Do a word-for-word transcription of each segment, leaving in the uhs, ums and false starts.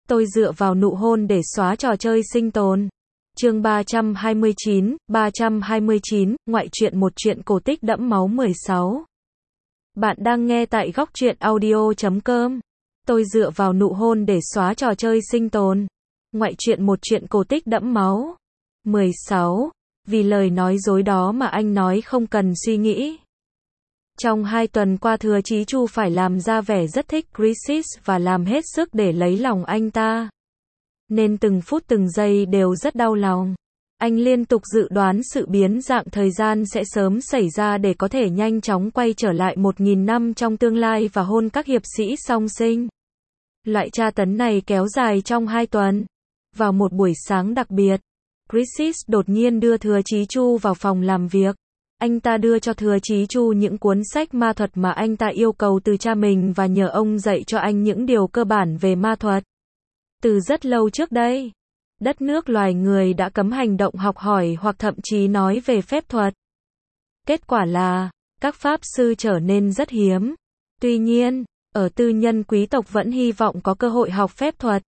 Tôi dựa vào nụ hôn để xóa trò chơi sinh tồn. Chương ba trăm hai mươi chín, ba trăm hai mươi chín, ngoại truyện một truyện cổ tích đẫm máu mười sáu. Bạn đang nghe tại góc truyện audio chấm com. Tôi dựa vào nụ hôn để xóa trò chơi sinh tồn. Ngoại truyện một truyện cổ tích đẫm máu mười sáu. Vì lời nói dối đó mà anh nói không cần suy nghĩ. Trong hai tuần qua Thừa Chí Chu phải làm ra vẻ rất thích Crisis và làm hết sức để lấy lòng anh ta. Nên từng phút từng giây đều rất đau lòng. Anh liên tục dự đoán sự biến dạng thời gian sẽ sớm xảy ra để có thể nhanh chóng quay trở lại một nghìn năm trong tương lai và hôn các hiệp sĩ song sinh. Loại tra tấn này kéo dài trong hai tuần. Vào một buổi sáng đặc biệt, Crisis đột nhiên đưa Thừa Chí Chu vào phòng làm việc. Anh ta đưa cho Thừa Chí Chu những cuốn sách ma thuật mà anh ta yêu cầu từ cha mình và nhờ ông dạy cho anh những điều cơ bản về ma thuật. Từ rất lâu trước đây, đất nước loài người đã cấm hành động học hỏi hoặc thậm chí nói về phép thuật. Kết quả là, các pháp sư trở nên rất hiếm. Tuy nhiên, ở tư nhân quý tộc vẫn hy vọng có cơ hội học phép thuật.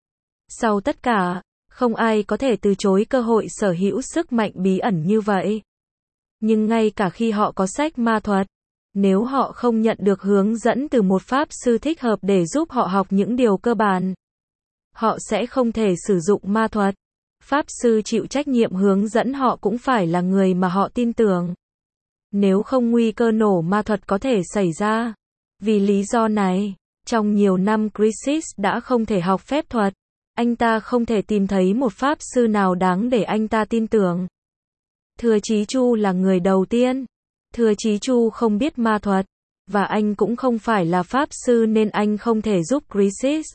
Sau tất cả, không ai có thể từ chối cơ hội sở hữu sức mạnh bí ẩn như vậy. Nhưng ngay cả khi họ có sách ma thuật, nếu họ không nhận được hướng dẫn từ một pháp sư thích hợp để giúp họ học những điều cơ bản, họ sẽ không thể sử dụng ma thuật. Pháp sư chịu trách nhiệm hướng dẫn họ cũng phải là người mà họ tin tưởng. Nếu không nguy cơ nổ ma thuật có thể xảy ra. Vì lý do này, trong nhiều năm Crisis đã không thể học phép thuật. Anh ta không thể tìm thấy một pháp sư nào đáng để anh ta tin tưởng. Thừa Chí Chu là người đầu tiên. Thừa Chí Chu không biết ma thuật, và anh cũng không phải là pháp sư nên anh không thể giúp Crisis.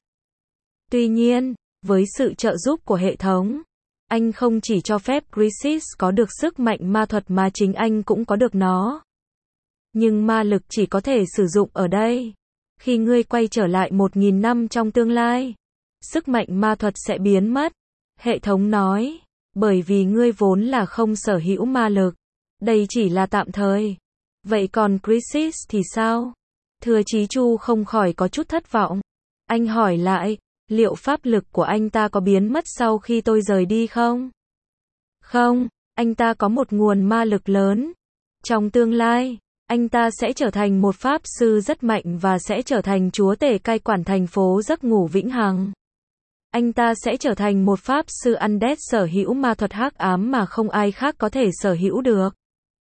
Tuy nhiên, với sự trợ giúp của hệ thống, anh không chỉ cho phép Crisis có được sức mạnh ma thuật mà chính anh cũng có được nó. Nhưng ma lực chỉ có thể sử dụng ở đây. Khi ngươi quay trở lại một nghìn năm trong tương lai, sức mạnh ma thuật sẽ biến mất. Hệ thống nói, bởi vì ngươi vốn là không sở hữu ma lực. Đây chỉ là tạm thời. Vậy còn Crisis thì sao? Thừa Chí Chu không khỏi có chút thất vọng. Anh hỏi lại, liệu pháp lực của anh ta có biến mất sau khi tôi rời đi không? Không, anh ta có một nguồn ma lực lớn. Trong tương lai, anh ta sẽ trở thành một pháp sư rất mạnh và sẽ trở thành chúa tể cai quản thành phố giấc ngủ vĩnh hằng. Anh ta sẽ trở thành một pháp sư undead sở hữu ma thuật hắc ám mà không ai khác có thể sở hữu được.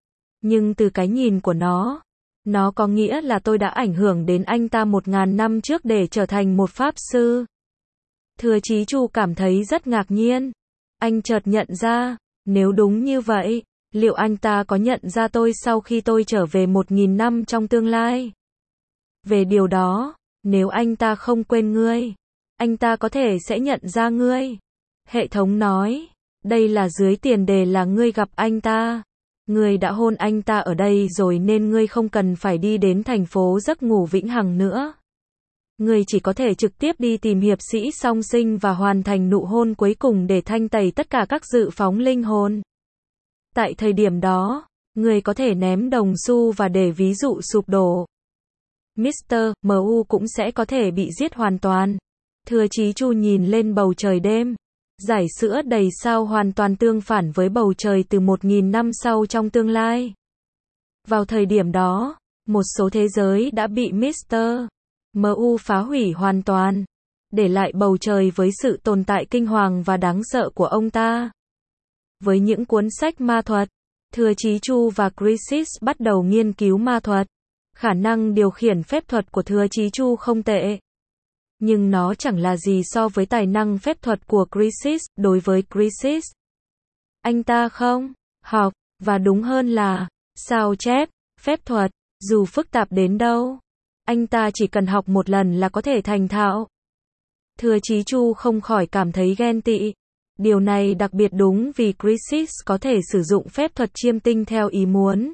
Nhưng từ cái nhìn của nó, nó có nghĩa là tôi đã ảnh hưởng đến anh ta một ngàn năm trước để trở thành một pháp sư. Thừa Chí Chu cảm thấy rất ngạc nhiên. Anh chợt nhận ra, nếu đúng như vậy, liệu anh ta có nhận ra tôi sau khi tôi trở về một nghìn năm trong tương lai? Về điều đó, nếu anh ta không quên ngươi, anh ta có thể sẽ nhận ra ngươi. Hệ thống nói, đây là dưới tiền đề là ngươi gặp anh ta. Ngươi đã hôn anh ta ở đây rồi nên ngươi không cần phải đi đến thành phố giấc ngủ vĩnh hằng nữa. Ngươi chỉ có thể trực tiếp đi tìm hiệp sĩ song sinh và hoàn thành nụ hôn cuối cùng để thanh tẩy tất cả các dự phóng linh hồn. Tại thời điểm đó, ngươi có thể ném đồng xu và để ví dụ sụp đổ. mít tơ em u cũng sẽ có thể bị giết hoàn toàn. Thừa Chí Chu nhìn lên bầu trời đêm. Dải sữa đầy sao hoàn toàn tương phản với bầu trời từ một nghìn năm sau trong tương lai. Vào thời điểm đó, một số thế giới đã bị mít tơ em u phá hủy hoàn toàn, để lại bầu trời với sự tồn tại kinh hoàng và đáng sợ của ông ta. Với những cuốn sách ma thuật, Thừa Chí Chu và Crisis bắt đầu nghiên cứu ma thuật. Khả năng điều khiển phép thuật của Thừa Chí Chu không tệ. Nhưng nó chẳng là gì so với tài năng phép thuật của Crisis. Đối với Crisis, anh ta không học, và đúng hơn là sao chép phép thuật, dù phức tạp đến đâu. Anh ta chỉ cần học một lần là có thể thành thạo. Thừa Chí Chu không khỏi cảm thấy ghen tị. Điều này đặc biệt đúng vì Crisis có thể sử dụng phép thuật chiêm tinh theo ý muốn.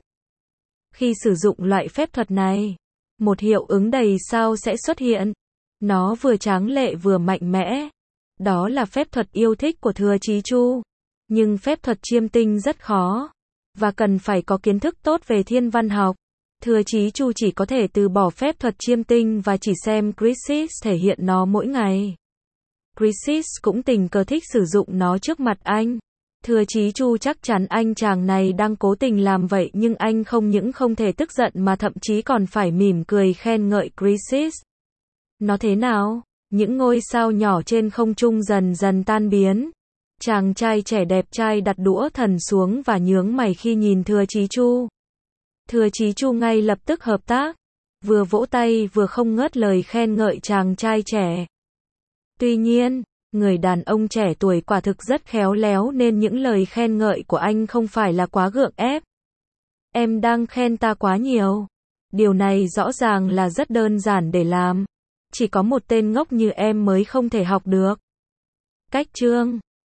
Khi sử dụng loại phép thuật này, một hiệu ứng đầy sao sẽ xuất hiện. Nó vừa tráng lệ vừa mạnh mẽ. Đó là phép thuật yêu thích của Thừa Chí Chu. Nhưng phép thuật chiêm tinh rất khó, và cần phải có kiến thức tốt về thiên văn học. Thừa Chí Chu chỉ có thể từ bỏ phép thuật chiêm tinh và chỉ xem Crisis thể hiện nó mỗi ngày. Chris cũng tình cờ thích sử dụng nó trước mặt anh. Thừa Chí Chu chắc chắn anh chàng này đang cố tình làm vậy, nhưng anh không những không thể tức giận mà thậm chí còn phải mỉm cười khen ngợi Chris. Nó thế nào? Những ngôi sao nhỏ trên không trung dần dần tan biến. Chàng trai trẻ đẹp trai đặt đũa thần xuống và nhướng mày khi nhìn Thừa Chí Chu. Thừa Chí Chu ngay lập tức hợp tác, vừa vỗ tay vừa không ngớt lời khen ngợi chàng trai trẻ. Tuy nhiên, người đàn ông trẻ tuổi quả thực rất khéo léo nên những lời khen ngợi của anh không phải là quá gượng ép. Em đang khen ta quá nhiều. Điều này rõ ràng là rất đơn giản để làm. Chỉ có một tên ngốc như em mới không thể học được. Cách chương